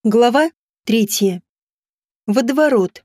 Глава 3. Водоворот.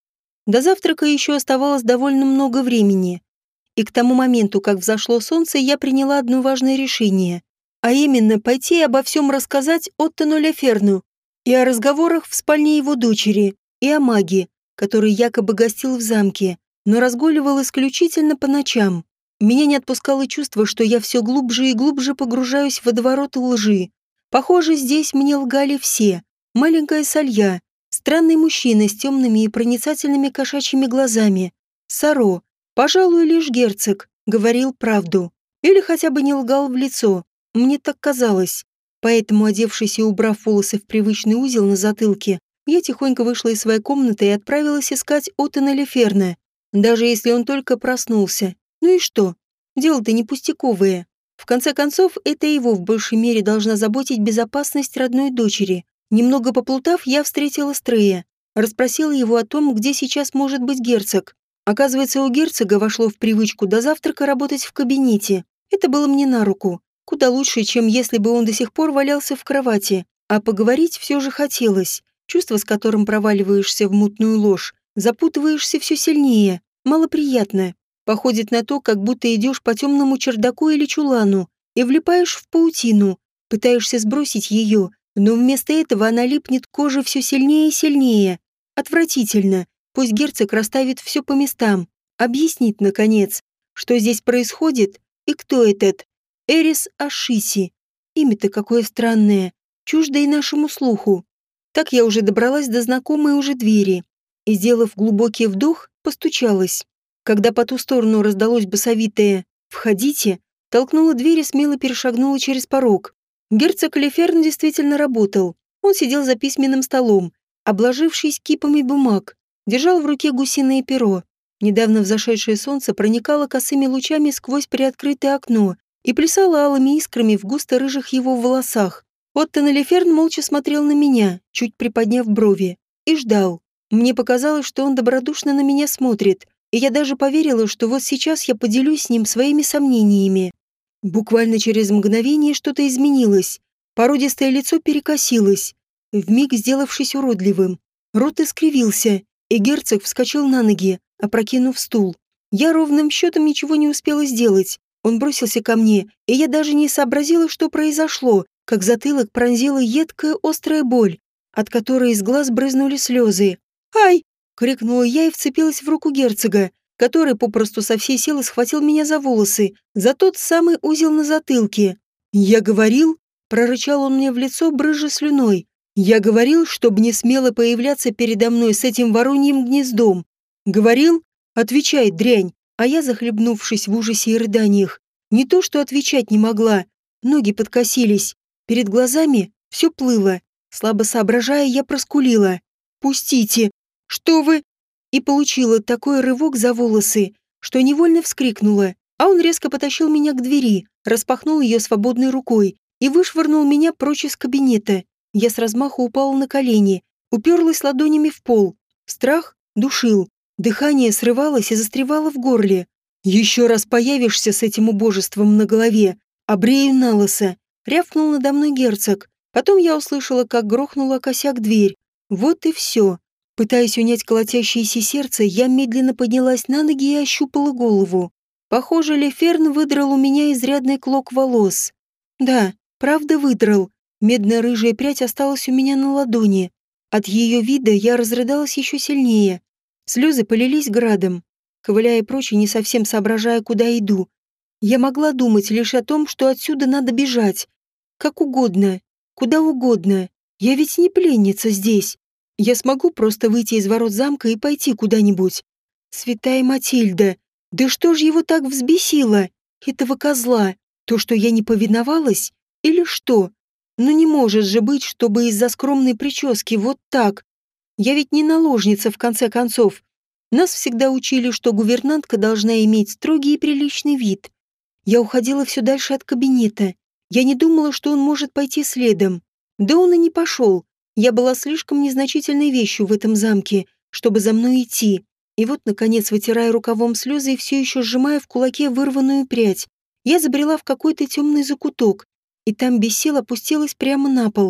До завтрака еще оставалось довольно много времени, и к тому моменту, как взошло солнце, я приняла одно важное решение, а именно пойти и обо всем рассказать Оттону Леферну, и о разговорах в спальне его дочери, и о маге, который якобы гостил в замке, но разгуливал исключительно по ночам. Меня не отпускало чувство, что я все глубже и глубже погружаюсь в водоворот лжи. Похоже, здесь мне лгали все. Маленькая Салья, странный мужчина с темными и проницательными кошачьими глазами, Саро, пожалуй, лишь герцог, говорил правду. Или хотя бы не лгал в лицо, мне так казалось. Поэтому, одевшись и убрав волосы в привычный узел на затылке, я тихонько вышла из своей комнаты и отправилась искать Оттона Леферна, даже если он только проснулся. Ну и что? Дело-то не пустяковое. В конце концов, это его в большей мере должна заботить безопасность родной дочери. Немного поплутав, я встретила Стрея. Расспросила его о том, где сейчас может быть герцог. Оказывается, у герцога вошло в привычку до завтрака работать в кабинете. Это было мне на руку. Куда лучше, чем если бы он до сих пор валялся в кровати. А поговорить все же хотелось. Чувство, с которым проваливаешься в мутную ложь, запутываешься все сильнее. Малоприятно. Походит на то, как будто идешь по темному чердаку или чулану и влипаешь в паутину, пытаешься сбросить ее, но вместо этого она липнет к коже все сильнее и сильнее. Отвратительно. Пусть герцог расставит все по местам. Объяснит, наконец, что здесь происходит и кто этот Эрис Ашиси. Имя-то какое странное, чуждое нашему слуху. Так я уже добралась до знакомой уже двери и, сделав глубокий вдох, постучалась. Когда по ту сторону раздалось басовитое «Входите», толкнула дверь и смело перешагнула через порог. Герцог Леферн действительно работал. Он сидел за письменным столом, обложившись кипами бумаг, держал в руке гусиное перо. Недавно взошедшее солнце проникало косыми лучами сквозь приоткрытое окно и плясало алыми искрами в густо-рыжих его волосах. Оттон Леферн молча смотрел на меня, чуть приподняв брови, и ждал. Мне показалось, что он добродушно на меня смотрит, и я даже поверила, что вот сейчас я поделюсь с ним своими сомнениями. Буквально через мгновение что-то изменилось. Породистое лицо перекосилось, вмиг сделавшись уродливым. Рот искривился, и герцог вскочил на ноги, опрокинув стул. Я ровным счетом ничего не успела сделать. Он бросился ко мне, и я даже не сообразила, что произошло, как затылок пронзила едкая острая боль, от которой из глаз брызнули слезы. «Ай!» — крикнула я и вцепилась в руку герцога, который попросту со всей силы схватил меня за волосы, за тот самый узел на затылке. «Я говорил?» — прорычал он мне в лицо, брызжа слюной. «Я говорил, чтобы не смело появляться передо мной с этим вороньим гнездом. Говорил? Отвечай, дрянь!» А я, захлебнувшись в ужасе и рыданиях, не то что отвечать не могла. Ноги подкосились. Перед глазами все плыло. Слабо соображая, я проскулила. «Пустите! Что вы?» И получила такой рывок за волосы, что невольно вскрикнула, а он резко потащил меня к двери, распахнул ее свободной рукой и вышвырнул меня прочь из кабинета. Я с размаху упала на колени, уперлась ладонями в пол. Страх душил, дыхание срывалось и застревало в горле. «Еще раз появишься с этим убожеством на голове, обрею на лысо», — рявкнул надо мной герцог. Потом я услышала, как грохнула косяк дверь. Вот и все. Пытаясь унять колотящееся сердце, я медленно поднялась на ноги и ощупала голову. Похоже, Леферн выдрал у меня изрядный клок волос. Да, правда выдрал. Медно-рыжая прядь осталась у меня на ладони. От ее вида я разрыдалась еще сильнее. Слезы полились градом. Ковыляя прочь и не совсем соображая, куда иду, я могла думать лишь о том, что отсюда надо бежать. Как угодно, куда угодно. Я ведь не пленница здесь. Я смогу просто выйти из ворот замка и пойти куда-нибудь. Святая Матильда, да что ж его так взбесило? Этого козла. То, что я не повиновалась? Или что? Ну не может же быть, чтобы из-за скромной прически вот так. Я ведь не наложница, в конце концов. Нас всегда учили, что гувернантка должна иметь строгий и приличный вид. Я уходила все дальше от кабинета. Я не думала, что он может пойти следом. Да он и не пошел. Я была слишком незначительной вещью в этом замке, чтобы за мной идти. И вот, наконец, вытирая рукавом слезы и все еще сжимая в кулаке вырванную прядь, я забрела в какой-то темный закуток, и там без сил опустилась прямо на пол.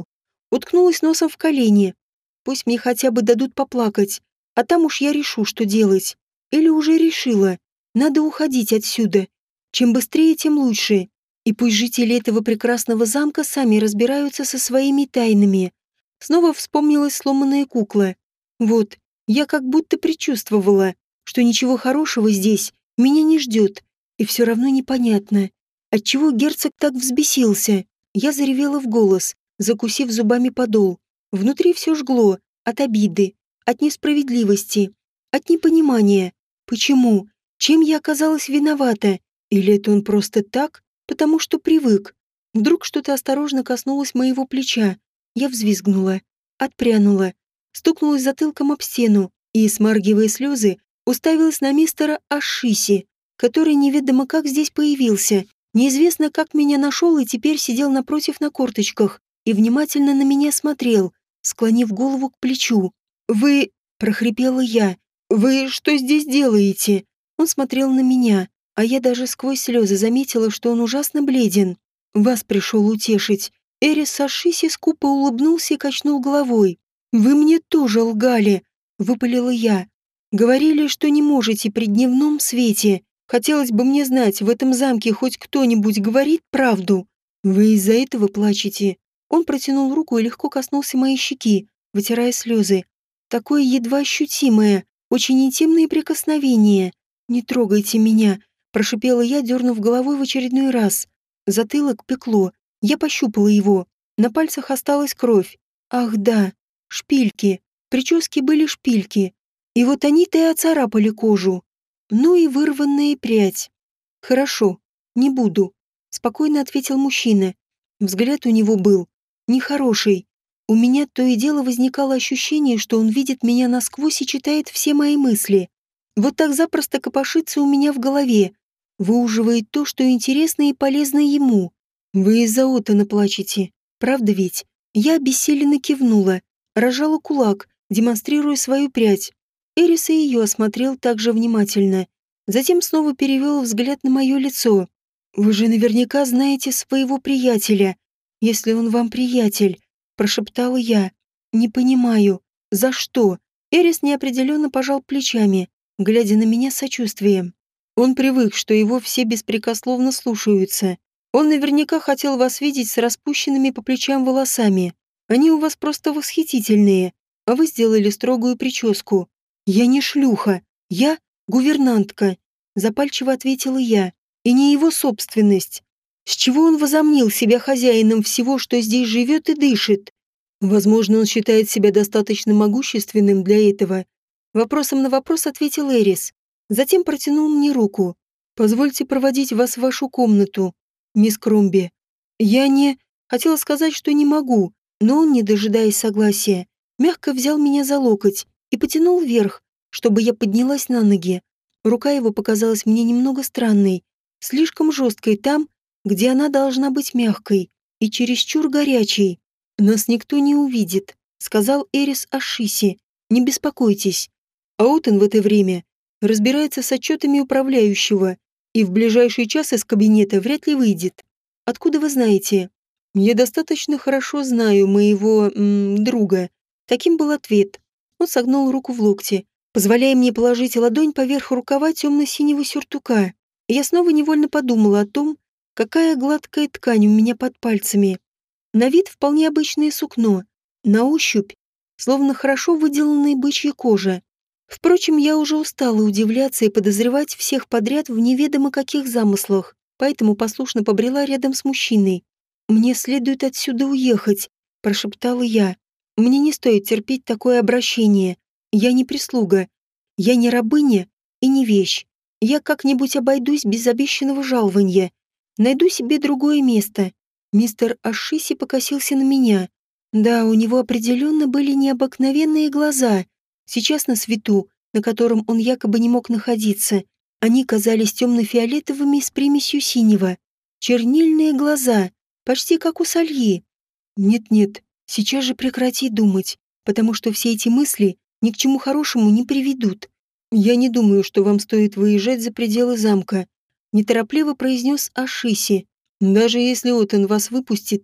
Уткнулась носом в колени. Пусть мне хотя бы дадут поплакать, а там уж я решу, что делать. Или уже решила. Надо уходить отсюда. Чем быстрее, тем лучше. И пусть жители этого прекрасного замка сами разбираются со своими тайнами. Снова вспомнилась сломанная кукла. Вот, я как будто предчувствовала, что ничего хорошего здесь меня не ждет. И все равно непонятно, отчего герцог так взбесился. Я заревела в голос, закусив зубами подол. Внутри все жгло от обиды, от несправедливости, от непонимания. Почему? Чем я оказалась виновата? Или это он просто так, потому что привык? Вдруг что-то осторожно коснулось моего плеча. Я взвизгнула, отпрянула, стукнулась затылком об стену и, смаргивая слезы, уставилась на мистера Ашиси, который неведомо как здесь появился. Неизвестно, как меня нашел и теперь сидел напротив на корточках и внимательно на меня смотрел, склонив голову к плечу. «Вы...» — прохрипела я. «Вы что здесь делаете?» Он смотрел на меня, а я даже сквозь слезы заметила, что он ужасно бледен. «Вас пришел утешить». Эрис Сашиси скупо улыбнулся и качнул головой. «Вы мне тоже лгали», — выпалила я. «Говорили, что не можете при дневном свете. Хотелось бы мне знать, в этом замке хоть кто-нибудь говорит правду. Вы из-за этого плачете?» Он протянул руку и легко коснулся моей щеки, вытирая слезы. Такое едва ощутимое, очень интимное прикосновение. «Не трогайте меня», — прошипела я, дернув головой в очередной раз. Затылок пекло. Я пощупала его. На пальцах осталась кровь. Ах да, шпильки. Прически были шпильки. И вот они-то и оцарапали кожу. Ну и вырванная прядь. «Хорошо, не буду», — спокойно ответил мужчина. Взгляд у него был нехороший. У меня то и дело возникало ощущение, что он видит меня насквозь и читает все мои мысли. Вот так запросто копошится у меня в голове, выуживает то, что интересно и полезно ему. Вы из-за Отана плачете, правда ведь? Я обессиленно кивнула, разжала кулак, демонстрируя свою прядь. Эрис и ее осмотрел также внимательно. Затем снова перевел взгляд на мое лицо. «Вы же наверняка знаете своего приятеля, если он вам приятель», — прошептала я. «Не понимаю, за что?» Эрис неопределенно пожал плечами, глядя на меня с сочувствием. Он привык, что его все беспрекословно слушаются. Он наверняка хотел вас видеть с распущенными по плечам волосами. Они у вас просто восхитительные, а вы сделали строгую прическу. Я не шлюха, я гувернантка, запальчиво ответила я, и не его собственность. С чего он возомнил себя хозяином всего, что здесь живет и дышит? Возможно, он считает себя достаточно могущественным для этого. Вопросом на вопрос ответил Эрис. Затем протянул мне руку. «Позвольте проводить вас в вашу комнату, мисс Кромби». Я не... Хотела сказать, что не могу, но он, не дожидаясь согласия, мягко взял меня за локоть и потянул вверх, чтобы я поднялась на ноги. Рука его показалась мне немного странной, слишком жесткой там, где она должна быть мягкой, и чересчур горячей. «Нас никто не увидит», — сказал Эрис Ашиси. «Не беспокойтесь». Аутен в это время разбирается с отчетами управляющего и в ближайший час из кабинета вряд ли выйдет. Откуда вы знаете? Я достаточно хорошо знаю моего друга. Таким был ответ. Он согнул руку в локте, позволяя мне положить ладонь поверх рукава темно-синего сюртука. Я снова невольно подумала о том, какая гладкая ткань у меня под пальцами. На вид вполне обычное сукно, на ощупь, словно хорошо выделанная бычья кожа. Впрочем, я уже устала удивляться и подозревать всех подряд в неведомо каких замыслах, поэтому послушно побрела рядом с мужчиной. «Мне следует отсюда уехать», – прошептала я. «Мне не стоит терпеть такое обращение. Я не прислуга. Я не рабыня и не вещь. Я как-нибудь обойдусь без обещанного жалования. Найду себе другое место». Мистер Ашиси покосился на меня. Да, у него определенно были необыкновенные глаза. Сейчас на свету, на котором он якобы не мог находиться, они казались темно-фиолетовыми с примесью синего. Чернильные глаза, почти как у Сальи. Нет-нет, сейчас же прекрати думать, потому что все эти мысли ни к чему хорошему не приведут. Я не думаю, что вам стоит выезжать за пределы замка, неторопливо произнес Ашиси. Даже если Отен вас выпустит,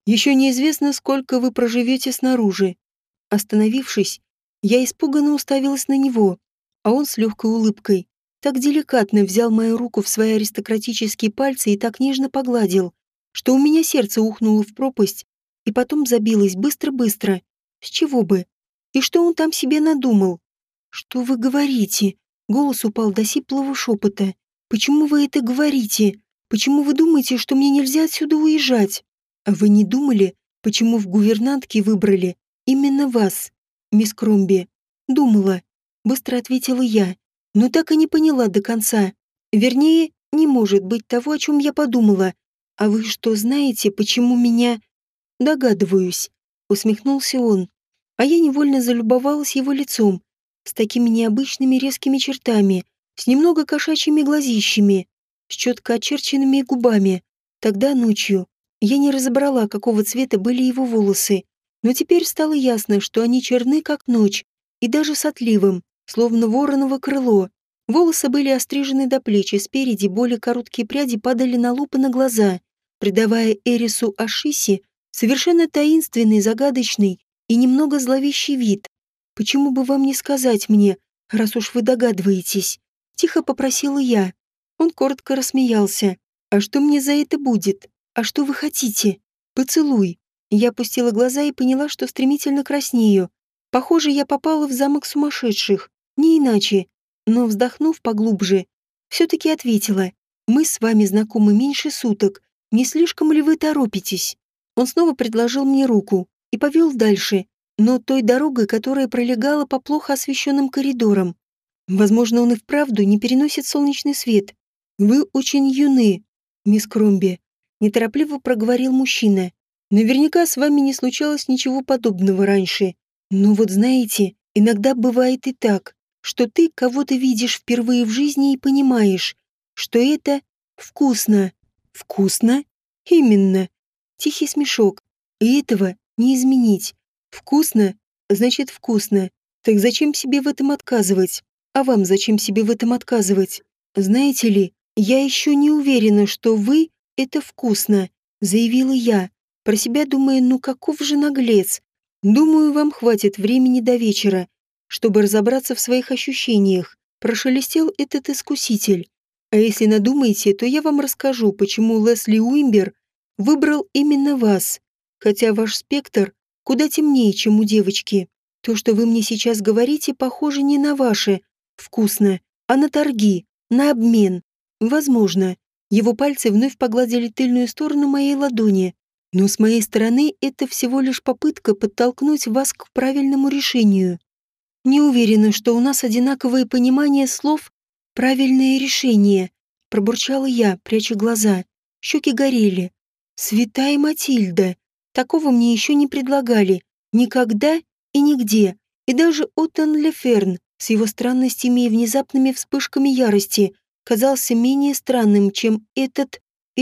Еще неизвестно, сколько вы проживете снаружи. Остановившись, я испуганно уставилась на него, а он с легкой улыбкой так деликатно взял мою руку в свои аристократические пальцы и так нежно погладил, что у меня сердце ухнуло в пропасть и потом забилось быстро-быстро. С чего бы? И что он там себе надумал? «Что вы говорите?» Голос упал до сиплого шепота. «Почему вы это говорите? Почему вы думаете, что мне нельзя отсюда уезжать? А вы не думали, почему в гувернантке выбрали именно вас, мисс Кромби?» «Думала», — быстро ответила я, но так и не поняла до конца. Вернее, не может быть того, о чем я подумала. «А вы что знаете, почему меня...» «Догадываюсь», — усмехнулся он, а я невольно залюбовалась его лицом, с такими необычными резкими чертами, с немного кошачьими глазищами, с четко очерченными губами. Тогда ночью я не разобрала, какого цвета были его волосы, но теперь стало ясно, что они черны, как ночь, и даже с отливом, словно вороново крыло. Волосы были острижены до плеч, и спереди более короткие пряди падали на лоб и на глаза, придавая Эрису Ашиси совершенно таинственный, загадочный и немного зловещий вид. «Почему бы вам не сказать мне, раз уж вы догадываетесь?» Тихо попросила я. Он коротко рассмеялся. «А что мне за это будет? А что вы хотите? Поцелуй». Я опустила глаза и поняла, что стремительно краснею. Похоже, я попала в замок сумасшедших. Не иначе. Но, вздохнув поглубже, все-таки ответила. «Мы с вами знакомы меньше суток. Не слишком ли вы торопитесь?» Он снова предложил мне руку и повел дальше, но той дорогой, которая пролегала по плохо освещенным коридорам. Возможно, он и вправду не переносит солнечный свет. «Вы очень юны, мисс Кромби», — неторопливо проговорил мужчина. «Наверняка с вами не случалось ничего подобного раньше. Но вот знаете, иногда бывает и так, что ты кого-то видишь впервые в жизни и понимаешь, что это вкусно». «Вкусно?» «Именно». Тихий смешок. «И этого не изменить. Вкусно, значит вкусно. Так зачем себе в этом отказывать? А вам зачем себе в этом отказывать? Знаете ли, я еще не уверена, что вы — это вкусно», — заявила я, про себя думая, ну каков же наглец. «Думаю, вам хватит времени до вечера, чтобы разобраться в своих ощущениях», — прошелестел этот искуситель. «А если надумаете, то я вам расскажу, почему Лесли Уимбер выбрал именно вас, хотя ваш спектр куда темнее, чем у девочки. То, что вы мне сейчас говорите, похоже не на ваше вкусно, а на торги, на обмен. Возможно». Его пальцы вновь погладили тыльную сторону моей ладони. «Но с моей стороны это всего лишь попытка подтолкнуть вас к правильному решению. Не уверена, что у нас одинаковое понимание слов «правильное решение», — пробурчала я, пряча глаза. Щеки горели. «Святая Матильда! Такого мне еще не предлагали. Никогда и нигде. И даже Оттон Леферн с его странностями и внезапными вспышками ярости казался менее странным, чем этот...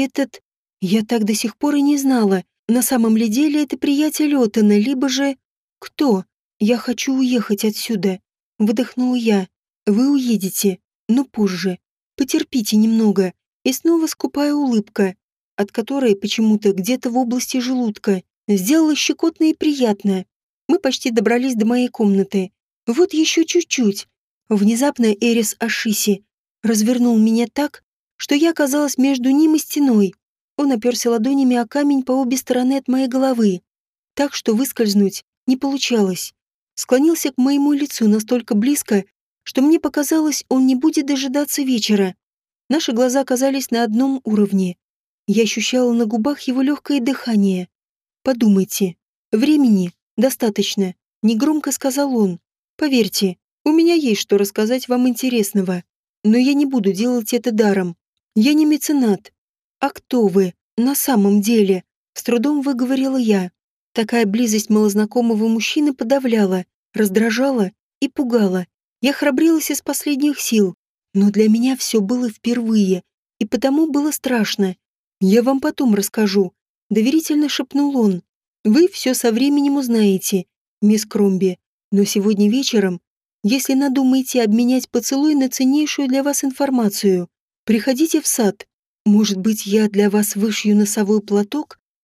Я так до сих пор и не знала, на самом ли деле это приятель Оттона, либо же... Кто? Я хочу уехать отсюда. Выдохнула я. Вы уедете, но позже. Потерпите немного. И снова скупая улыбка, от которой почему-то где-то в области желудка сделала щекотно и приятно. Мы почти добрались до моей комнаты. Вот еще чуть-чуть. Внезапно Эрис Ашиси развернул меня так, что я оказалась между ним и стеной. Он оперся ладонями о камень по обе стороны от моей головы, так что выскользнуть не получалось. Склонился к моему лицу настолько близко, что мне показалось, он не будет дожидаться вечера. Наши глаза оказались на одном уровне. Я ощущала на губах его легкое дыхание. «Подумайте, времени достаточно», — негромко сказал он. «Поверьте, у меня есть что рассказать вам интересного, но я не буду делать это даром. Я не меценат». «А кто вы на самом деле?» — с трудом выговорила я. Такая близость малознакомого мужчины подавляла, раздражала и пугала. Я храбрилась из последних сил, но для меня все было впервые, и потому было страшно. «Я вам потом расскажу», — доверительно шепнул он. «Вы все со временем узнаете, мисс Кромби, но сегодня вечером, если надумаете обменять поцелуй на ценнейшую для вас информацию, приходите в сад. Может быть, я для вас вышью носовой платок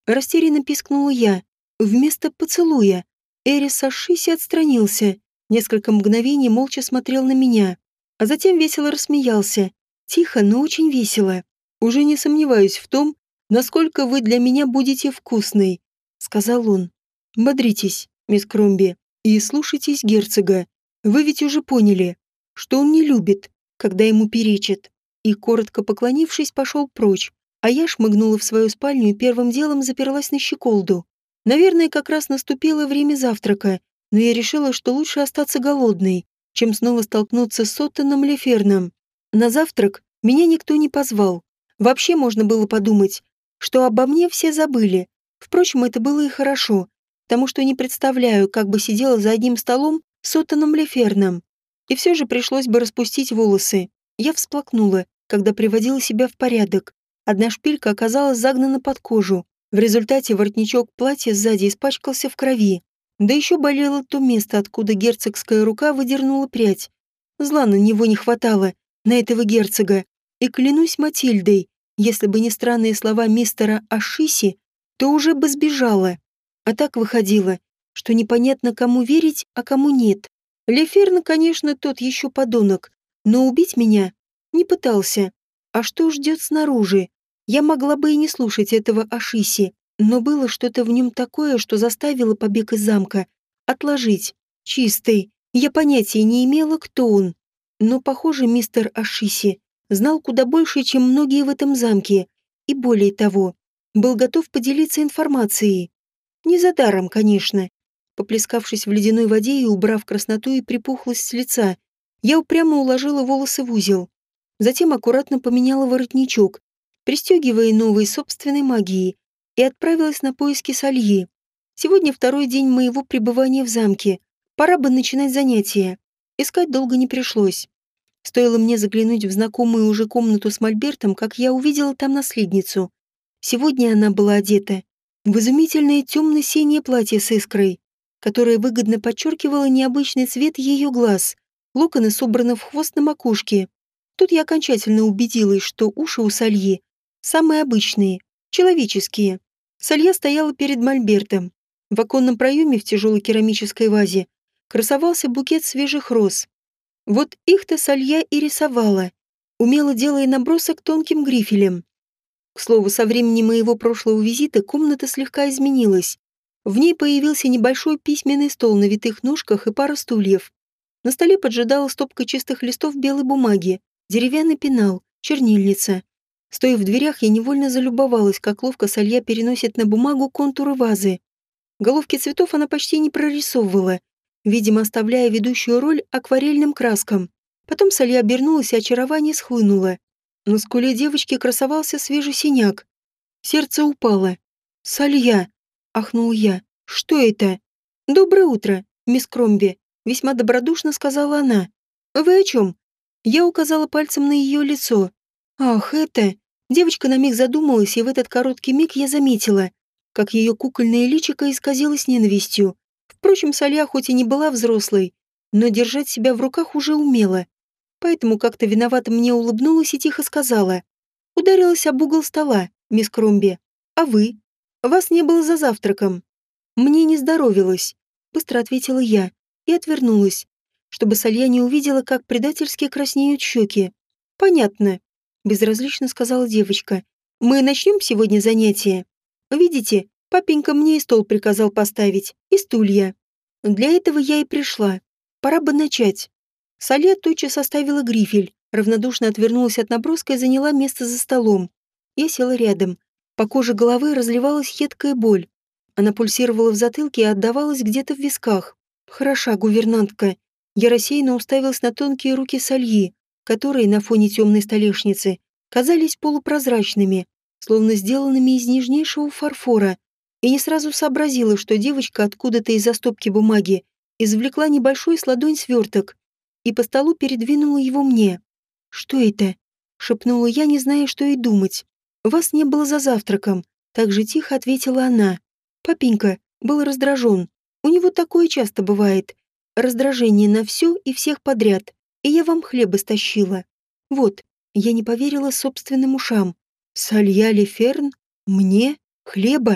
Растерянно пискнула я. Вместо поцелуя. Эрис Ашиси отстранился. Несколько мгновений молча смотрел на меня. А затем весело рассмеялся. Тихо, но очень весело. «Уже не сомневаюсь в том, насколько вы для меня будете вкусной», — сказал он. «Бодритесь, мисс Кромби, и слушайтесь герцога. Вы ведь уже поняли, что он не любит, когда ему перечат». И, коротко поклонившись, пошел прочь, а я шмыгнула в свою спальню и первым делом заперлась на щеколду. Наверное, как раз наступило время завтрака, но я решила, что лучше остаться голодной, чем снова столкнуться с Оттоном Леферном. На завтрак меня никто не позвал. Вообще можно было подумать, что обо мне все забыли. Впрочем, это было и хорошо, потому что не представляю, как бы сидела за одним столом с Оттоном Леферном. И все же пришлось бы распустить волосы. Я всплакнула, когда приводила себя в порядок. Одна шпилька оказалась загнана под кожу. В результате воротничок платья сзади испачкался в крови. Да еще болело то место, откуда герцогская рука выдернула прядь. Зла на него не хватало, на этого герцога. И клянусь Матильдой, если бы не странные слова мистера Ашиси, то уже бы сбежала. А так выходило, что непонятно, кому верить, а кому нет. Леферн, конечно, тот еще подонок, но убить меня не пытался. А что ждет снаружи? Я могла бы и не слушать этого Ашиси, но было что-то в нем такое, что заставило побег из замка отложить. Чистый. Я понятия не имела, кто он. Но, похоже, мистер Ашиси знал куда больше, чем многие в этом замке. И более того, был готов поделиться информацией. Не за даром, конечно. Поплескавшись в ледяной воде и убрав красноту и припухлость с лица, я упрямо уложила волосы в узел. Затем аккуратно поменяла воротничок, пристегивая новой собственной магией, и отправилась на поиски Сальи. Сегодня второй день моего пребывания в замке. Пора бы начинать занятия. Искать долго не пришлось. Стоило мне заглянуть в знакомую уже комнату с мольбертом, как я увидела там наследницу. Сегодня она была одета в изумительное темно-синее платье с искрой, которое выгодно подчеркивало необычный цвет ее глаз. Локоны собраны в хвост на макушке. Тут я окончательно убедилась, что уши у Сальи самые обычные, человеческие. Салья стояла перед мольбертом. В оконном проеме в тяжелой керамической вазе красовался букет свежих роз. Вот их-то Салья и рисовала, умело делая набросок тонким грифелем. К слову, со времени моего прошлого визита комната слегка изменилась. В ней появился небольшой письменный стол на витых ножках и пара стульев. На столе поджидала стопка чистых листов белой бумаги, деревянный пенал, чернильница. Стоя в дверях, я невольно залюбовалась, как ловко Салья переносит на бумагу контуры вазы. Головки цветов она почти не прорисовывала, видимо, оставляя ведущую роль акварельным краскам. Потом Салья обернулась, и очарование схлынуло. На скуле девочки красовался свежий синяк. Сердце упало. «Салья!» — ахнул я. «Что это?» «Доброе утро, мисс Кромби», — весьма добродушно сказала она. «Вы о чем?» Я указала пальцем на ее лицо. «Ах, это...» Девочка на миг задумалась, и в этот короткий миг я заметила, как ее кукольное личико исказилось ненавистью. Впрочем, Салья хоть и не была взрослой, но держать себя в руках уже умела. Поэтому как-то виновато мне улыбнулась и тихо сказала. «Ударилась об угол стола, мисс Кромби. А вы? Вас не было за завтраком». «Мне не здоровилось», — быстро ответила я и отвернулась, чтобы Салья не увидела, как предательски краснеют щеки. «Понятно», — безразлично сказала девочка. «Мы начнем сегодня занятия? Видите, папенька мне и стол приказал поставить, и стулья. Для этого я и пришла. Пора бы начать». Салья тотчас оставила грифель, равнодушно отвернулась от наброска и заняла место за столом. Я села рядом. По коже головы разливалась едкая боль. Она пульсировала в затылке и отдавалась где-то в висках. Хороша гувернантка. Я рассеянно уставилась на тонкие руки Сальи, которые на фоне темной столешницы казались полупрозрачными, словно сделанными из нежнейшего фарфора, и не сразу сообразила, что девочка откуда-то из-за стопки бумаги извлекла небольшой с ладонь сверток и по столу передвинула его мне. «Что это?» — шепнула я, не зная, что и думать. «Вас не было за завтраком», — так же тихо ответила она. Папенька был раздражен. У него такое часто бывает. Раздражение на все и всех подряд. И я вам хлеба стащила. Вот, я не поверила собственным ушам. Салья Леферн? Мне? Хлеба?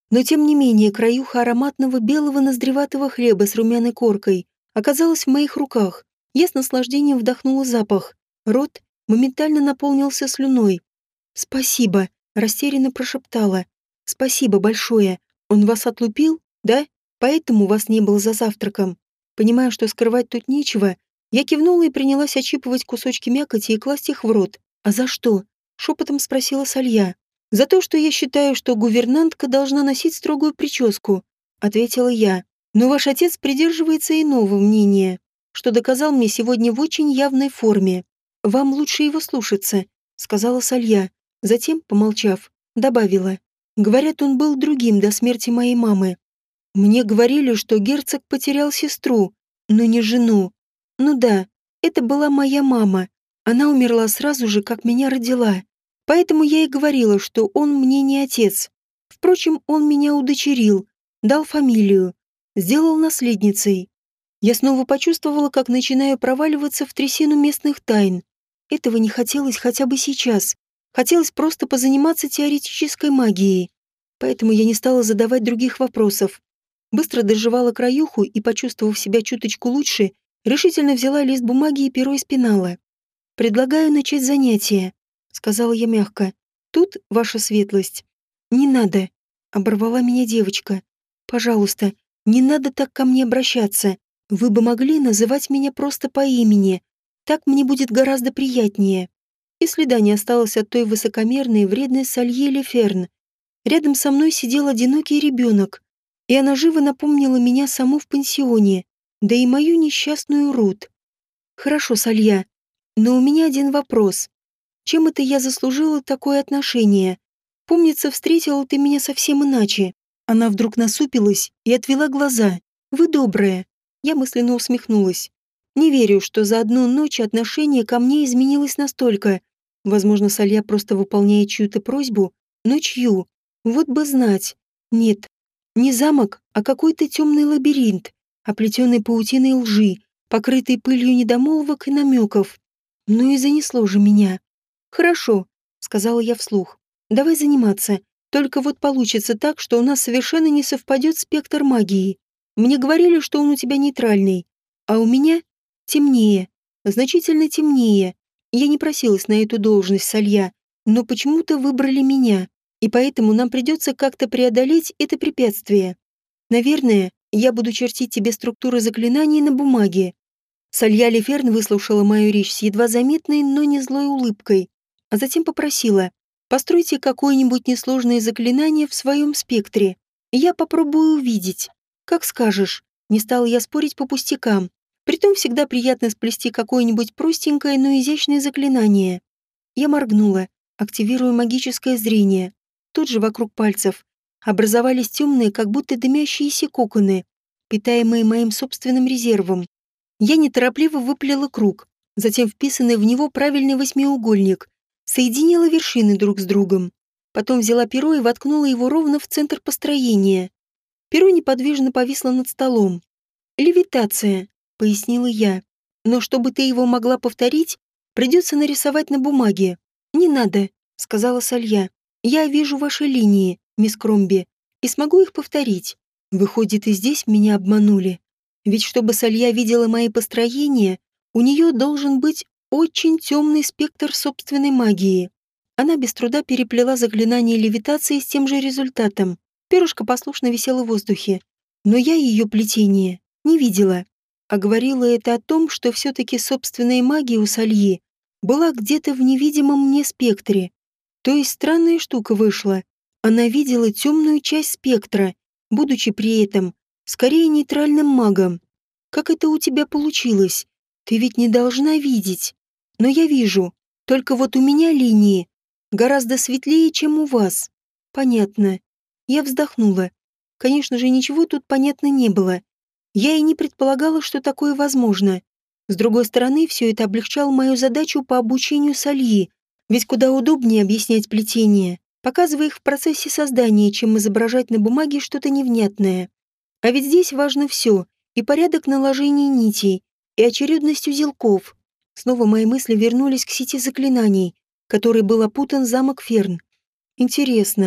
Но тем не менее краюха ароматного белого ноздреватого хлеба с румяной коркой оказалась в моих руках. Я с наслаждением вдохнула запах. Рот моментально наполнился слюной. «Спасибо», — растерянно прошептала. «Спасибо большое. Он вас отлупил, да? Поэтому вас не было за завтраком». Понимая, что скрывать тут нечего, я кивнула и принялась отщипывать кусочки мякоти и класть их в рот. «А за что?» — шепотом спросила Салья. «За то, что я считаю, что гувернантка должна носить строгую прическу», — ответила я. «Но ваш отец придерживается иного мнения, что доказал мне сегодня в очень явной форме. Вам лучше его слушаться», — сказала Салья. Затем, помолчав, добавила. «Говорят, он был другим до смерти моей мамы. Мне говорили, что герцог потерял сестру, но не жену. Ну да, это была моя мама. Она умерла сразу же, как меня родила. Поэтому я и говорила, что он мне не отец. Впрочем, он меня удочерил, дал фамилию, сделал наследницей. Я снова почувствовала, как начинаю проваливаться в трясину местных тайн. Этого не хотелось хотя бы сейчас. Хотелось просто позаниматься теоретической магией. Поэтому я не стала задавать других вопросов. Быстро дожевала краюху и, почувствовав себя чуточку лучше, решительно взяла лист бумаги и перо из пенала. «Предлагаю начать занятие», — сказала я мягко. «Тут, ваша светлость». «Не надо», — оборвала меня девочка. «Пожалуйста, не надо так ко мне обращаться. Вы бы могли называть меня просто по имени. Так мне будет гораздо приятнее». И следа не осталось от той высокомерной и вредной Салье Леферн. Рядом со мной сидел одинокий ребенок, и она живо напомнила меня саму в пансионе, да и мою несчастную Рут. «Хорошо, Салья, но у меня один вопрос. Чем это я заслужила такое отношение? Помнится, встретила ты меня совсем иначе». Она вдруг насупилась и отвела глаза. «Вы добрая». Я мысленно усмехнулась. Не верю, что за одну ночь отношение ко мне изменилось настолько. Возможно, Салья просто выполняет чью-то просьбу, но чью? Вот бы знать. Нет, не замок, а какой-то темный лабиринт, оплетенный паутиной лжи, покрытый пылью недомолвок и намеков. Ну и занесло же меня. «Хорошо», — сказала я вслух. «Давай заниматься. Только вот получится так, что у нас совершенно не совпадет спектр магии. Мне говорили, что он у тебя нейтральный, а у меня темнее, значительно темнее. Я не просилась на эту должность, Салья, но почему-то выбрали меня, и поэтому нам придется как-то преодолеть это препятствие. Наверное, я буду чертить тебе структуры заклинаний на бумаге». Салья Леферн выслушала мою речь с едва заметной, но не злой улыбкой, а затем попросила: «Постройте какое-нибудь несложное заклинание в своем спектре. Я попробую увидеть. Как скажешь». Не стала я спорить по пустякам. Притом всегда приятно сплести какое-нибудь простенькое, но изящное заклинание. Я моргнула, активируя магическое зрение. Тут же вокруг пальцев образовались темные, как будто дымящиеся коконы, питаемые моим собственным резервом. Я неторопливо выплела круг, затем вписанный в него правильный восьмиугольник, соединила вершины друг с другом. Потом взяла перо и воткнула его ровно в центр построения. Перо неподвижно повисло над столом. «Левитация», — пояснила я. «Но чтобы ты его могла повторить, придется нарисовать на бумаге». «Не надо», — сказала Салья. «Я вижу ваши линии, мисс Кромби, и смогу их повторить. Выходит, и здесь меня обманули. Ведь чтобы Салья видела мои построения, у нее должен быть очень темный спектр собственной магии». Она без труда переплела заклинание левитации с тем же результатом. Перышко послушно висело в воздухе. Но я ее плетение не видела. А говорила это о том, что все-таки собственная магия у Сальи была где-то в невидимом мне спектре. То есть странная штука вышла. Она видела темную часть спектра, будучи при этом скорее нейтральным магом. «Как это у тебя получилось? Ты ведь не должна видеть». «Но я вижу. Только вот у меня линии гораздо светлее, чем у вас». «Понятно». Я вздохнула. Конечно же, ничего тут понятно не было. Я и не предполагала, что такое возможно. С другой стороны, все это облегчало мою задачу по обучению Сальи, ведь куда удобнее объяснять плетение, показывая их в процессе создания, чем изображать на бумаге что-то невнятное. А ведь здесь важно все, и порядок наложения нитей, и очередность узелков. Снова мои мысли вернулись к сети заклинаний, которой был опутан замок Ферн. Интересно,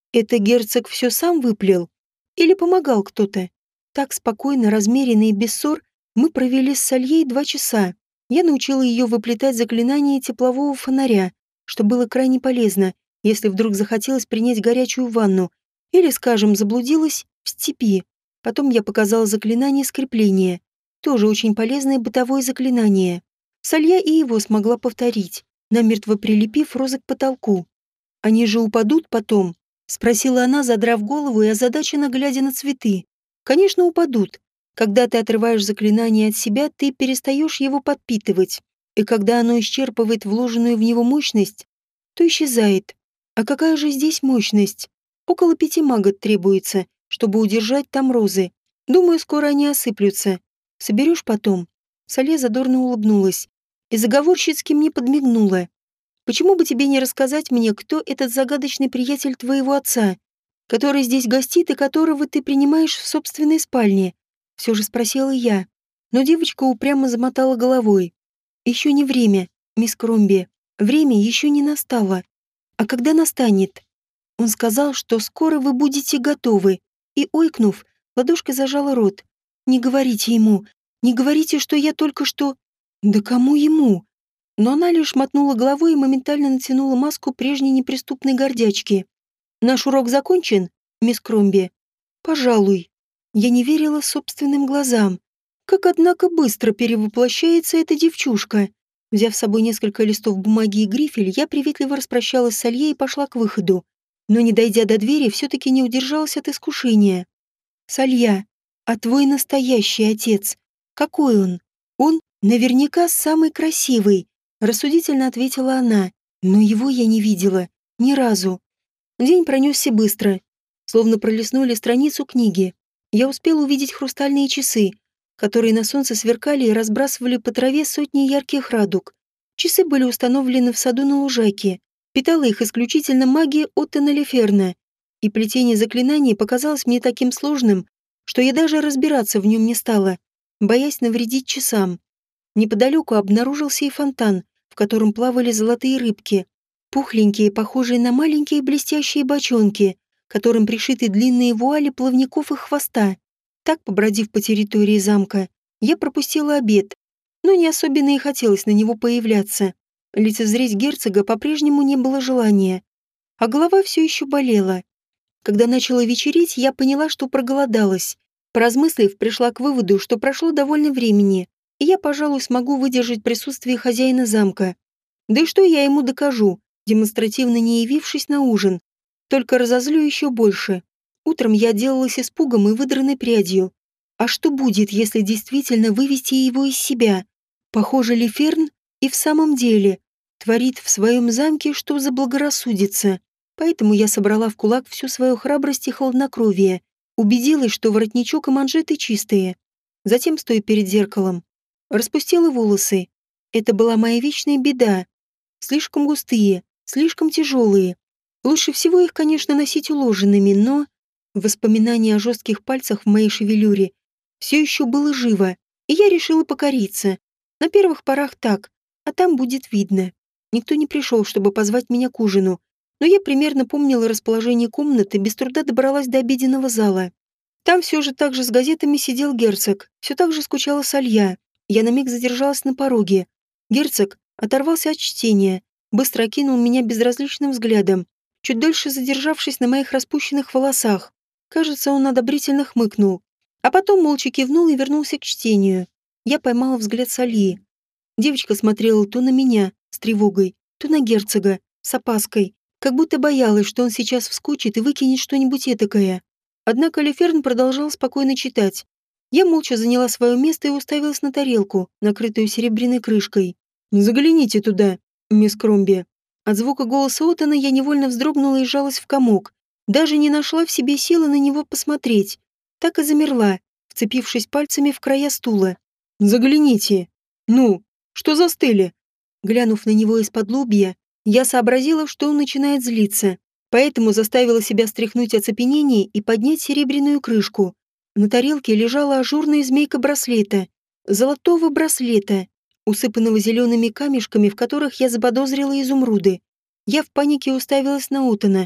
Это герцог все сам выплел? Или помогал кто-то? Так спокойно, размеренно и без ссор мы провели с Сальей 2 часа. Я научила ее выплетать заклинание теплового фонаря, что было крайне полезно, если вдруг захотелось принять горячую ванну или, скажем, заблудилась в степи. Потом я показала заклинание скрепления, тоже очень полезное бытовое заклинание. Салья и его смогла повторить, намертво прилепив розы к потолку. «Они же упадут потом?» — спросила она, задрав голову и озадаченно глядя на цветы. «Конечно, упадут. Когда ты отрываешь заклинание от себя, ты перестаешь его подпитывать. И когда оно исчерпывает вложенную в него мощность, то исчезает. А какая же здесь мощность? Около 5 магот требуется, чтобы удержать там розы. Думаю, скоро они осыплются. Соберешь потом?» Сале задорно улыбнулась и заговорщицки мне подмигнула. «Почему бы тебе не рассказать мне, кто этот загадочный приятель твоего отца, который здесь гостит и которого ты принимаешь в собственной спальне?» Все же спросила я. Но девочка упрямо замотала головой. «Еще не время, мисс Кромби. Время еще не настало. А когда настанет?» Он сказал, что скоро вы будете готовы. И, ойкнув, ладошкой зажала рот. «Не говорите ему. Не говорите, что я только что...» «Да кому ему?» Но она лишь мотнула головой и моментально натянула маску прежней неприступной гордячки. «Наш урок закончен, мисс Кромби?» «Пожалуй». Я не верила собственным глазам. Как, однако, быстро перевоплощается эта девчушка. Взяв с собой несколько листов бумаги и грифель, я приветливо распрощалась с Алье и пошла к выходу. Но, не дойдя до двери, все-таки не удержалась от искушения. «Салья, а твой настоящий отец, какой он?» «Он наверняка самый красивый», — рассудительно ответила она. «Но его я не видела. Ни разу». День пронесся быстро, словно пролистнули страницу книги. Я успела увидеть хрустальные часы, которые на солнце сверкали и разбрасывали по траве сотни ярких радуг. Часы были установлены в саду на лужайке. Питала их исключительно магия Оттона Леферна, и плетение заклинаний показалось мне таким сложным, что я даже разбираться в нем не стала, боясь навредить часам. Неподалеку обнаружился и фонтан, в котором плавали золотые рыбки, пухленькие, похожие на маленькие блестящие бочонки, которым пришиты длинные вуали плавников и хвоста. Так, побродив по территории замка, я пропустила обед, но не особенно и хотелось на него появляться. Лицезреть герцога по-прежнему не было желания, а голова все еще болела. Когда начало вечереть, я поняла, что проголодалась. Поразмыслив, пришла к выводу, что прошло довольно времени, и я, пожалуй, смогу выдержать присутствие хозяина замка. Да и что я ему докажу, демонстративно не явившись на ужин? Только разозлю еще больше. Утром я отделалась испугом и выдранной прядью. А что будет, если действительно вывести его из себя? Похоже, Леферн и в самом деле творит в своем замке, что заблагорассудится. Поэтому я собрала в кулак всю свою храбрость и хладнокровие, убедилась, что воротничок и манжеты чистые. Затем, стоя перед зеркалом, распустила волосы. Это была моя вечная беда. Слишком густые, слишком тяжелые. Лучше всего их, конечно, носить уложенными, но... Воспоминание о жестких пальцах в моей шевелюре все еще было живо, и я решила покориться. На первых порах так, а там будет видно. Никто не пришел, чтобы позвать меня к ужину, но я примерно помнила расположение комнаты, без труда добралась до обеденного зала. Там все же так же с газетами сидел герцог, все так же скучала Салья. Я на миг задержалась на пороге. Герцог оторвался от чтения, быстро окинул меня безразличным взглядом, чуть дольше задержавшись на моих распущенных волосах. Кажется, он одобрительно хмыкнул, а потом молча кивнул и вернулся к чтению. Я поймала взгляд Сальи. Девочка смотрела то на меня с тревогой, то на герцога с опаской, как будто боялась, что он сейчас вскочит и выкинет что-нибудь этакое. Однако Леферн продолжал спокойно читать. Я молча заняла свое место и уставилась на тарелку, накрытую серебряной крышкой. «Загляните туда, мисс Кромби». От звука голоса Оттона я невольно вздрогнула и сжалась в комок. Даже не нашла в себе силы на него посмотреть. Так и замерла, вцепившись пальцами в края стула. «Загляните! Ну, что застыли?» Глянув на него из-под лобья, я сообразила, что он начинает злиться, поэтому заставила себя стряхнуть оцепенение и поднять серебряную крышку. На тарелке лежала ажурная змейка браслета, золотого браслета, усыпанного зелеными камешками, в которых я заподозрила изумруды. Я в панике уставилась на Оттона.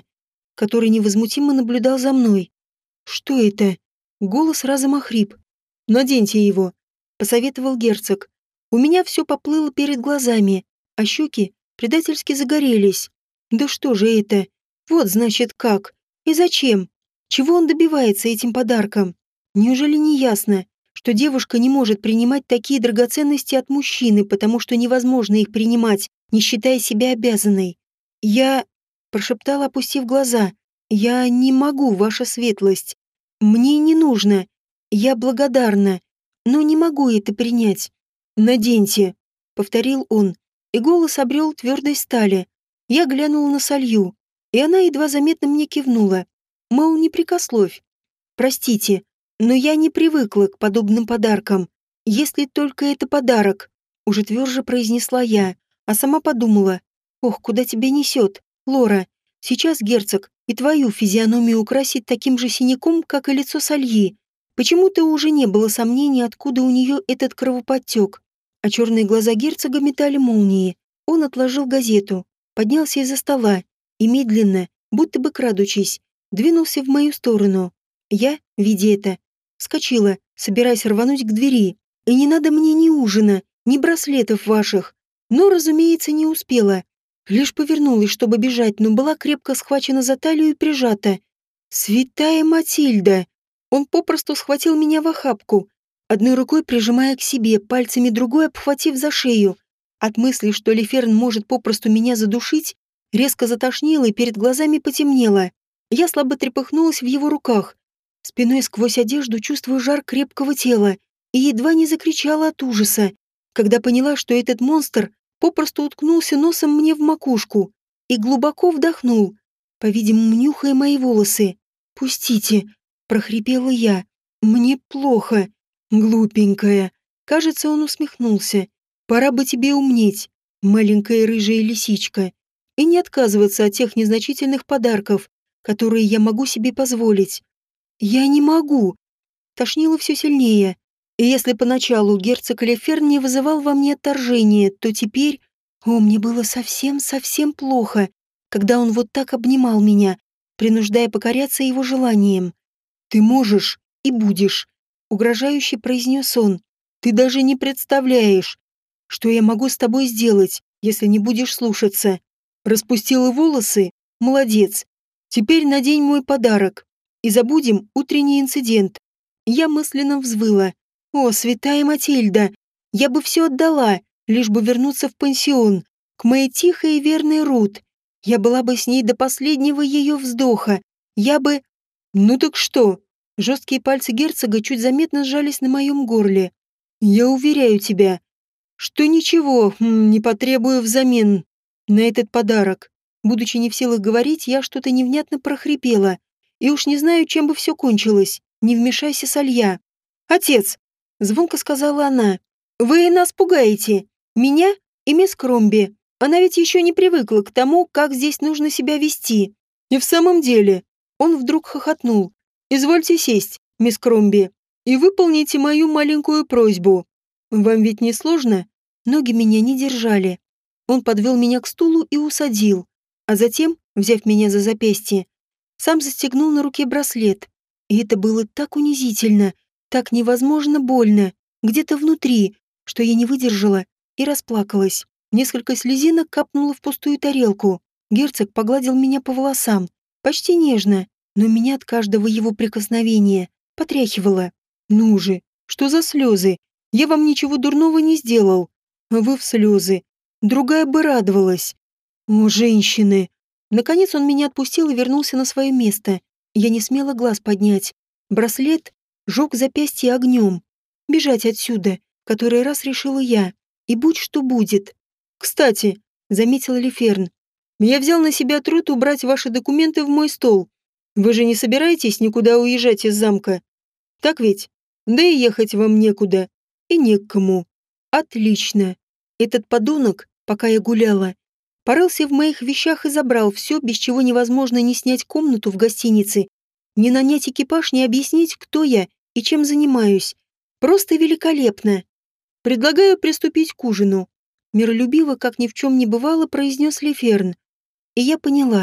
который невозмутимо наблюдал за мной. «Что это?» Голос разом охрип. «Наденьте его», — посоветовал герцог. У меня все поплыло перед глазами, а щеки предательски загорелись. Да что же это? Вот значит как. И зачем? Чего он добивается этим подарком? Неужели не ясно, что девушка не может принимать такие драгоценности от мужчины, потому что невозможно их принимать, не считая себя обязанной? «Я...» — прошептала, опустив глаза. «Я не могу, ваша светлость. Мне не нужно. Я благодарна, но не могу это принять. Наденьте», — повторил он, и голос обрел твердость стали. Я глянула на Солью, и она едва заметно мне кивнула. Мол, не прикословь. «Простите, но я не привыкла к подобным подаркам. Если только это подарок», — уже тверже произнесла я, а сама подумала. «Ох, куда тебя несет, Лора. Сейчас герцог и твою физиономию украсит таким же синяком, как и лицо Сольи». Почему-то уже не было сомнений, откуда у нее этот кровоподтек. А черные глаза герцога метали молнии. Он отложил газету, поднялся из-за стола и медленно, будто бы крадучись, двинулся в мою сторону. Я, видя это, вскочила, собираясь рвануть к двери. И не надо мне ни ужина, ни браслетов ваших. Но, разумеется, не успела. Лишь повернулась, чтобы бежать, но была крепко схвачена за талию и прижата. «Святая Матильда!» Он попросту схватил меня в охапку, одной рукой прижимая к себе, пальцами другой обхватив за шею. От мысли, что Леферн может попросту меня задушить, резко затошнило и перед глазами потемнело. Я слабо трепыхнулась в его руках, спиной сквозь одежду чувствую жар крепкого тела, и едва не закричала от ужаса, когда поняла, что этот монстр попросту уткнулся носом мне в макушку и глубоко вдохнул, по-видимому, нюхая мои волосы. «Пустите!» — прохрипела я. «Мне плохо, глупенькая». Кажется, он усмехнулся. «Пора бы тебе умнеть, маленькая рыжая лисичка, и не отказываться от тех незначительных подарков, которые я могу себе позволить». «Я не могу!» Тошнило все сильнее. И если поначалу герцог Леферн не вызывал во мне отторжения, то теперь... О, мне было совсем плохо, когда он вот так обнимал меня, принуждая покоряться его желаниям. «Ты можешь и будешь», — угрожающе произнес он. «Ты даже не представляешь, что я могу с тобой сделать, если не будешь слушаться. Распустила волосы? Молодец. Теперь надень мой подарок и забудем утренний инцидент». Я мысленно взвыла. «О, святая Матильда, я бы все отдала, лишь бы вернуться в пансион, к моей тихой и верной Рут. Я была бы с ней до последнего ее вздоха. Я бы...» «Ну так что?» Жесткие пальцы герцога чуть заметно сжались на моем горле. «Я уверяю тебя, что ничего не потребую взамен на этот подарок». Будучи не в силах говорить, я что-то невнятно прохрипела. И уж не знаю, чем бы все кончилось. Не вмешайся, Солья. «Отец!» — звонко сказала она. «Вы нас пугаете. Меня и мисс Кромби. Она ведь еще не привыкла к тому, как здесь нужно себя вести. И в самом деле...» Он вдруг хохотнул. «Извольте сесть, мисс Кромби, и выполните мою маленькую просьбу. Вам ведь не сложно?» Ноги меня не держали. Он подвел меня к стулу и усадил, а затем, взяв меня за запястье, сам застегнул на руке браслет. И это было так унизительно, так невозможно больно, где-то внутри, что я не выдержала и расплакалась. Несколько слезинок капнуло в пустую тарелку. Герцог погладил меня по волосам, почти нежно, но меня от каждого его прикосновения потряхивало. «Ну же, что за слезы? Я вам ничего дурного не сделал. А вы в слезы. Другая бы радовалась. О, женщины!» Наконец он меня отпустил и вернулся на свое место. Я не смела глаз поднять. Браслет жег запястье огнем. Бежать отсюда, который раз решила я. И будь что будет. «Кстати», — заметил Леферн, — «я взял на себя труд убрать ваши документы в мой стол. Вы же не собираетесь никуда уезжать из замка? Так ведь? Да и ехать вам некуда. И не к кому». «Отлично. Этот подонок, пока я гуляла, порылся в моих вещах и забрал все, без чего невозможно ни снять комнату в гостинице, ни нанять экипаж, ни объяснить, кто я и чем занимаюсь. Просто великолепно. Предлагаю приступить к ужину», — миролюбиво, как ни в чем не бывало, произнес Леферн. И я поняла,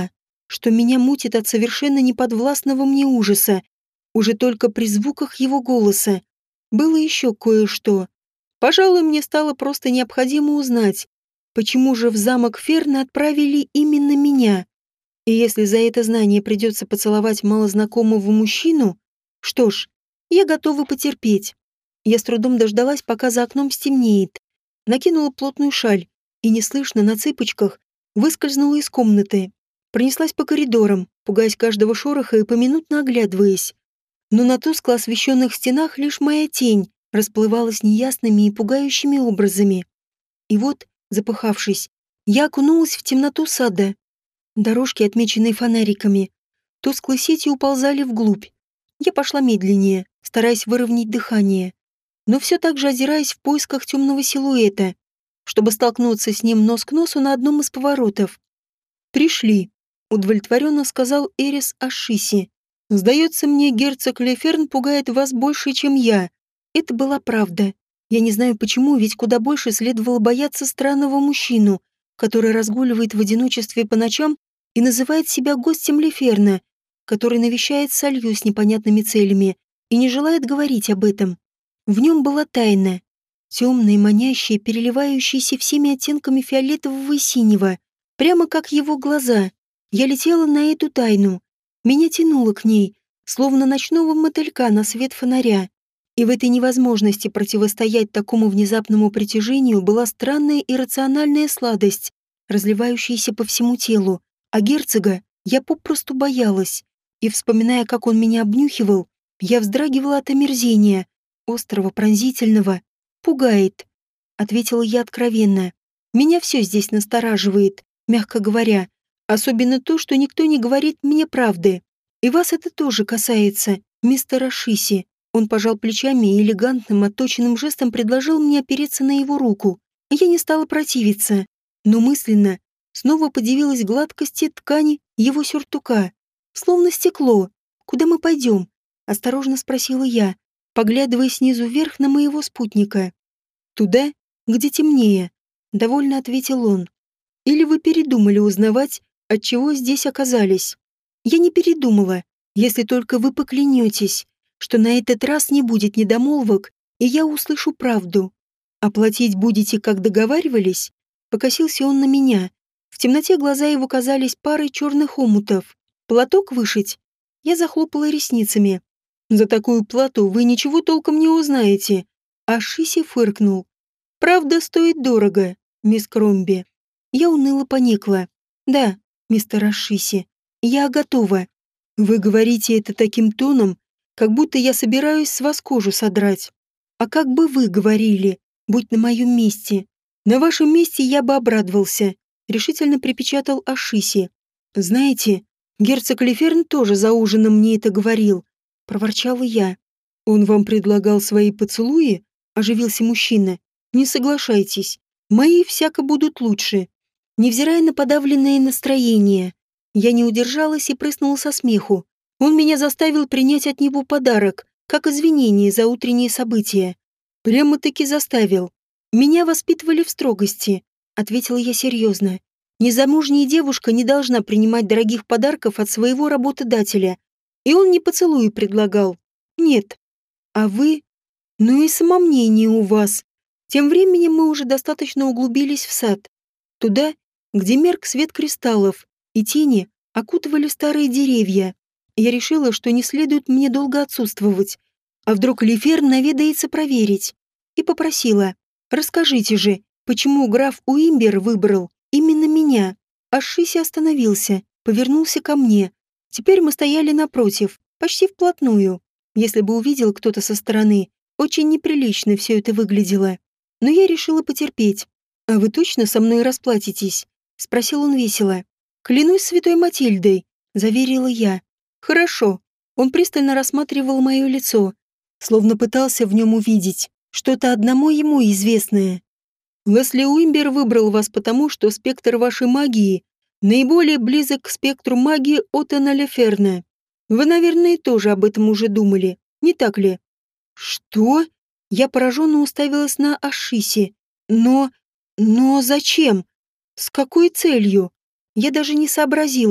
что меня мутит от совершенно неподвластного мне ужаса, уже только при звуках его голоса. Было еще кое-что. Пожалуй, мне стало просто необходимо узнать, почему же в замок Ферна отправили именно меня. И если за это знание придется поцеловать малознакомого мужчину, что ж, я готова потерпеть. Я с трудом дождалась, пока за окном стемнеет, накинула плотную шаль и неслышно на цыпочках выскользнула из комнаты. Пронеслась по коридорам, пугаясь каждого шороха и поминутно оглядываясь. Но на тускло освещенных стенах лишь моя тень расплывалась неясными и пугающими образами. И вот, запыхавшись, я окунулась в темноту сада. Дорожки, отмеченные фонариками, тусклой сетью уползали вглубь. Я пошла медленнее, стараясь выровнять дыхание, но все так же озираясь в поисках темного силуэта, чтобы столкнуться с ним нос к носу на одном из поворотов. «Пришли», — удовлетворенно сказал Эрис Ашиси. «Сдается мне, герцог Леферн пугает вас больше, чем я». Это была правда. Я не знаю почему, ведь куда больше следовало бояться странного мужчину, который разгуливает в одиночестве по ночам и называет себя гостем Леферна, который навещает Салью с непонятными целями и не желает говорить об этом. В нем была тайна, темная, манящая, переливающаяся всеми оттенками фиолетового и синего, прямо как его глаза. Я летела на эту тайну, меня тянуло к ней, словно ночного мотылька на свет фонаря. И в этой невозможности противостоять такому внезапному притяжению была странная иррациональная сладость, разливающаяся по всему телу. А герцога я попросту боялась. И, вспоминая, как он меня обнюхивал, я вздрагивала от омерзения, острого, пронзительного. «Пугает», — ответила я откровенно. «Меня все здесь настораживает, мягко говоря, особенно то, что никто не говорит мне правды. И вас это тоже касается, мистер Шиси». Он пожал плечами и элегантным, отточенным жестом предложил мне опереться на его руку. Я не стала противиться, но мысленно снова подивилась гладкости ткани его сюртука. Словно стекло. «Куда мы пойдем?» — осторожно спросила я, поглядывая снизу вверх на моего спутника. «Туда, где темнее», — довольно ответил он. «Или вы передумали узнавать, отчего здесь оказались?» «Я не передумала, если только вы поклянетесь, что на этот раз не будет недомолвок, и я услышу правду. Оплатить будете, как договаривались?» Покосился он на меня. В темноте глаза его казались парой черных омутов. «Платок вышить?» Я захлопала ресницами. «За такую плату вы ничего толком не узнаете». А Шиси фыркнул. «Правда стоит дорого, мисс Кромби». Я уныло поникла. «Да, мистер Ашиси, я готова». «Вы говорите это таким тоном, как будто я собираюсь с вас кожу содрать. А как бы вы говорили, будь на моем месте?» «На вашем месте я бы обрадовался», — решительно припечатал Ашиси. «Знаете, герцог Леферн тоже за ужином мне это говорил», — проворчала я. «Он вам предлагал свои поцелуи?» — оживился мужчина. «Не соглашайтесь, мои всяко будут лучше». Невзирая на подавленное настроение, я не удержалась и прыснула со смеху. Он меня заставил принять от него подарок, как извинение за утренние события. Прямо-таки заставил. Меня воспитывали в строгости, ответила я серьезно. Незамужняя девушка не должна принимать дорогих подарков от своего работодателя. И он не поцелуй предлагал. Нет. А вы? Ну и самомнение у вас. Тем временем мы уже достаточно углубились в сад. Туда, где мерк свет кристаллов, и тени окутывали старые деревья. Я решила, что не следует мне долго отсутствовать. А вдруг Леферн наведается проверить? И попросила. «Расскажите же, почему граф Уимбер выбрал именно меня?» А Шиси остановился, повернулся ко мне. Теперь мы стояли напротив, почти вплотную. Если бы увидел кто-то со стороны, очень неприлично все это выглядело. Но я решила потерпеть. «А вы точно со мной расплатитесь?» — спросил он весело. «Клянусь святой Матильдой», — заверила я. «Хорошо». Он пристально рассматривал мое лицо, словно пытался в нем увидеть что-то одному ему известное. «Лесли Уимбер выбрал вас потому, что спектр вашей магии наиболее близок к спектру магии Оттона Леферна. Вы, наверное, тоже об этом уже думали, не так ли?» «Что?» Я пораженно уставилась на Ашиси. Но зачем? С какой целью?» Я даже не сообразила,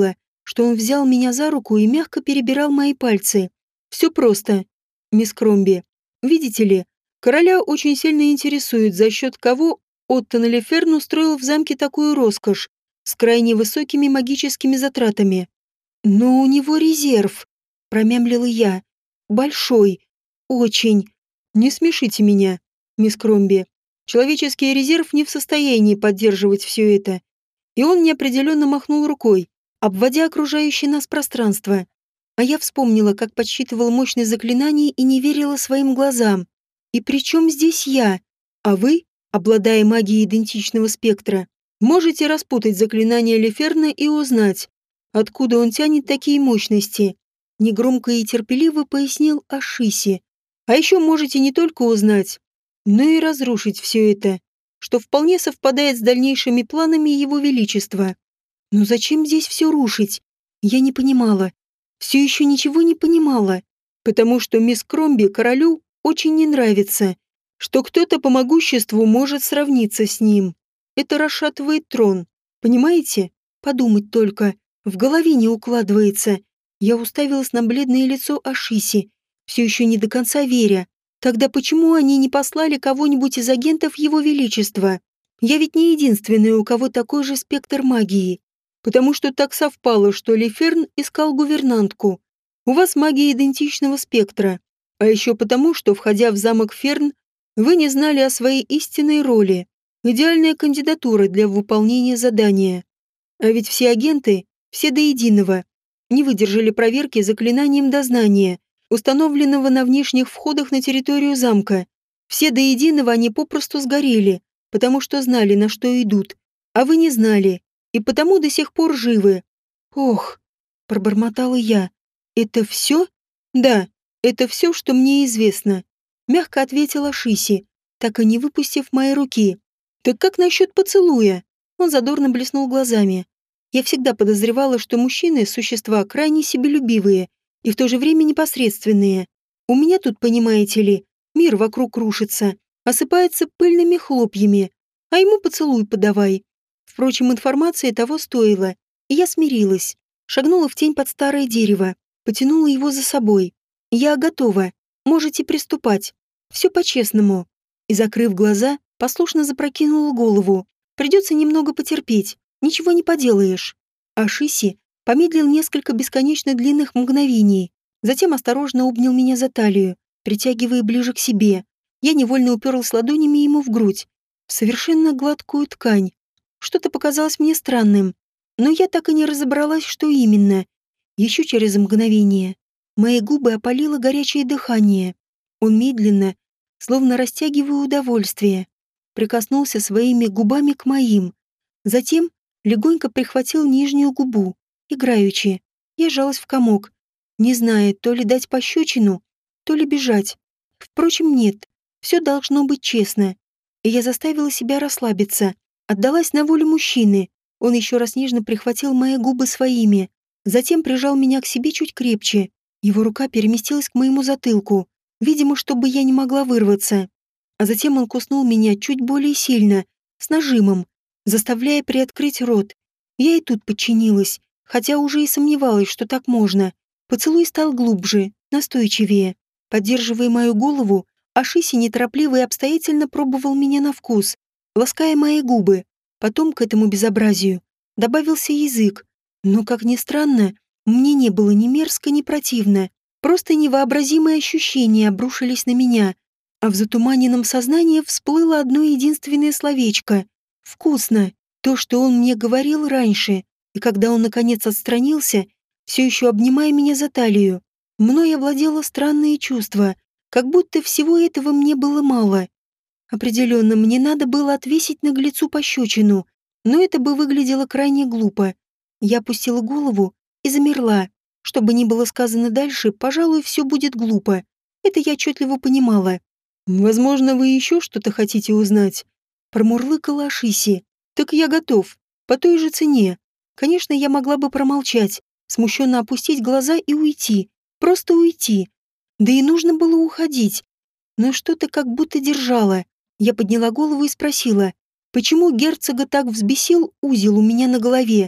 что он взял меня за руку и мягко перебирал мои пальцы. Все просто, мисс Кромби. Видите ли, короля очень сильно интересует, за счет кого Оттон Леферн устроил в замке такую роскошь с крайне высокими магическими затратами. Но у него резерв, промямлила я. Большой. Очень. Не смешите меня, мисс Кромби. Человеческий резерв не в состоянии поддерживать все это. И он неопределенно махнул рукой, обводя окружающее нас пространство. А я вспомнила, как подсчитывал мощность заклинаний и не верила своим глазам. И при чем здесь я? А вы, обладая магией идентичного спектра, можете распутать заклинание Леферна и узнать, откуда он тянет такие мощности. Негромко и терпеливо пояснил Ашиси. А еще можете не только узнать, но и разрушить все это, что вполне совпадает с дальнейшими планами Его Величества. Но зачем здесь все рушить? Я не понимала. Все еще ничего не понимала. Потому что мисс Кромби королю очень не нравится, что кто-то по могуществу может сравниться с ним. Это расшатывает трон. Понимаете? Подумать только. В голове не укладывается. Я уставилась на бледное лицо Ашиси, все еще не до конца веря. Тогда почему они не послали кого-нибудь из агентов Его Величества? Я ведь не единственная, у кого такой же спектр магии. Потому что так совпало, что Леферн искал гувернантку. У вас магия идентичного спектра. А еще потому, что, входя в замок Ферн, вы не знали о своей истинной роли. Идеальная кандидатура для выполнения задания. А ведь все агенты, все до единого, не выдержали проверки заклинанием дознания, установленного на внешних входах на территорию замка. Все до единого они попросту сгорели, потому что знали, на что идут. А вы не знали, и потому до сих пор живы. Ох, пробормотала я. Это все? Да, это все, что мне известно. Мягко ответила Шиси, так и не выпустив мои руки. Так как насчет поцелуя? Он задорно блеснул глазами. Я всегда подозревала, что мужчины – существа крайне себелюбивые и в то же время непосредственные. У меня тут, понимаете ли, мир вокруг рушится, осыпается пыльными хлопьями, а ему поцелуй подавай. Впрочем, информация того стоила, и я смирилась. Шагнула в тень под старое дерево, потянула его за собой. Я готова, можете приступать. Все по-честному. И, закрыв глаза, послушно запрокинула голову. Придется немного потерпеть, ничего не поделаешь. А Шиси помедлил несколько бесконечно длинных мгновений, затем осторожно обнял меня за талию, притягивая ближе к себе. Я невольно уперлась ладонями ему в грудь, в совершенно гладкую ткань. Что-то показалось мне странным, но я так и не разобралась, что именно. Еще через мгновение мои губы опалило горячее дыхание. Он медленно, словно растягивая удовольствие, прикоснулся своими губами к моим. Затем легонько прихватил нижнюю губу, играючи. Я сжалась в комок, не зная, то ли дать пощечину, то ли бежать. Впрочем, нет, все должно быть честно. И я заставила себя расслабиться, отдалась на волю мужчины. Он еще раз нежно прихватил мои губы своими, затем прижал меня к себе чуть крепче. Его рука переместилась к моему затылку, видимо, чтобы я не могла вырваться. А затем он куснул меня чуть более сильно, с нажимом, заставляя приоткрыть рот. Я и тут подчинилась, хотя уже и сомневалась, что так можно. Поцелуй стал глубже, настойчивее. Поддерживая мою голову, Ашиси неторопливо и обстоятельно пробовал меня на вкус, лаская мои губы. Потом к этому безобразию добавился язык. Но, как ни странно, мне не было ни мерзко, ни противно. Просто невообразимые ощущения обрушились на меня, а в затуманенном сознании всплыло одно единственное словечко. «Вкусно!» То, что он мне говорил раньше, и когда он наконец отстранился, все еще обнимая меня за талию, мной овладело странное чувство, как будто всего этого мне было мало. Определенно, мне надо было отвесить наглецу пощечину, но это бы выглядело крайне глупо. Я опустила голову и замерла. Что бы ни было сказано дальше, пожалуй, все будет глупо. Это я отчетливо понимала. «Возможно, вы еще что-то хотите узнать?» Промурлыкала Ашиси. «Так я готов. По той же цене. Конечно, я могла бы промолчать, смущенно опустить глаза и уйти. Просто уйти. Да и нужно было уходить. Но что-то как будто держало. Я подняла голову и спросила, почему герцога так взбесил узел у меня на голове?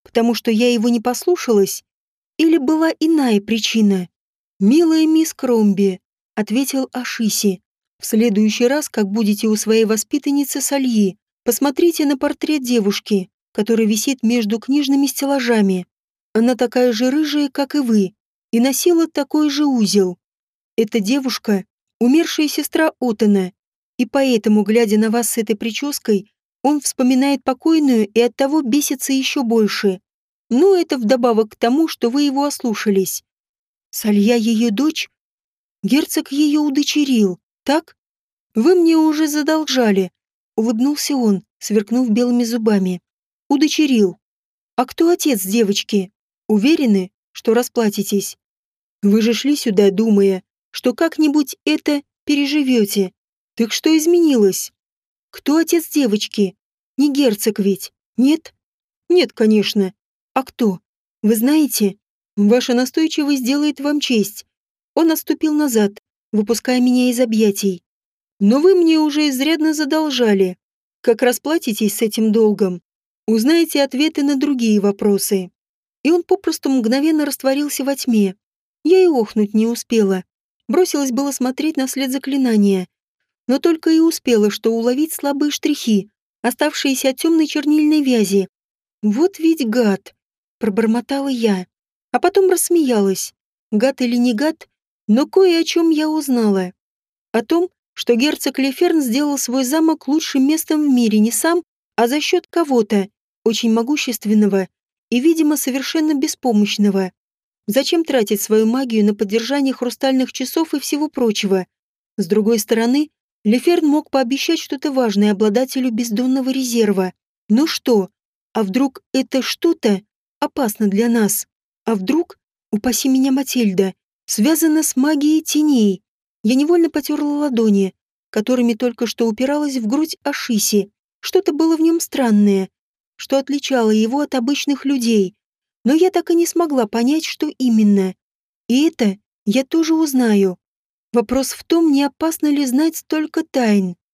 потому что я его не послушалась? Или была иная причина? «Милая мисс Кромби», — ответил Ашиси, — «в следующий раз, как будете у своей воспитанницы Сальи, посмотрите на портрет девушки, который висит между книжными стеллажами. Она такая же рыжая, как и вы, и носила такой же узел. Эта девушка — умершая сестра Отена, и поэтому, глядя на вас с этой прической, он вспоминает покойную и оттого бесится еще больше. Ну, это вдобавок к тому, что вы его ослушались. Салья ее дочь? Герцог ее удочерил, так? Вы мне уже задолжали, улыбнулся он, сверкнув белыми зубами. Удочерил. А кто отец девочки? Уверены, что расплатитесь? Вы же шли сюда, думая, что как-нибудь это переживете. Так что изменилось? Кто отец девочки? Не герцог ведь, нет? Нет, конечно. А кто? Вы знаете? Ваша настойчивость делает вам честь. Он отступил назад, выпуская меня из объятий. Но вы мне уже изрядно задолжали. Как расплатитесь с этим долгом? Узнаете ответы на другие вопросы. И он попросту мгновенно растворился во тьме. Я и охнуть не успела. Бросилась было смотреть на след заклинания, но только и успела, что уловить слабые штрихи, оставшиеся от темной чернильной вязи. «Вот ведь гад!» — пробормотала я. А потом рассмеялась. Гад или не гад, но кое о чем я узнала. О том, что герцог Леферн сделал свой замок лучшим местом в мире не сам, а за счет кого-то, очень могущественного и, видимо, совершенно беспомощного. Зачем тратить свою магию на поддержание хрустальных часов и всего прочего? С другой стороны, Леферн мог пообещать что-то важное обладателю бездонного резерва. Ну что? А вдруг это что-то опасно для нас? А вдруг, упаси меня, Матильда, связано с магией теней? Я невольно потерла ладони, которыми только что упиралась в грудь Ашиси. Что-то было в нем странное, что отличало его от обычных людей. Но я так и не смогла понять, что именно. И это я тоже узнаю. Вопрос в том, не опасно ли знать столько тайн.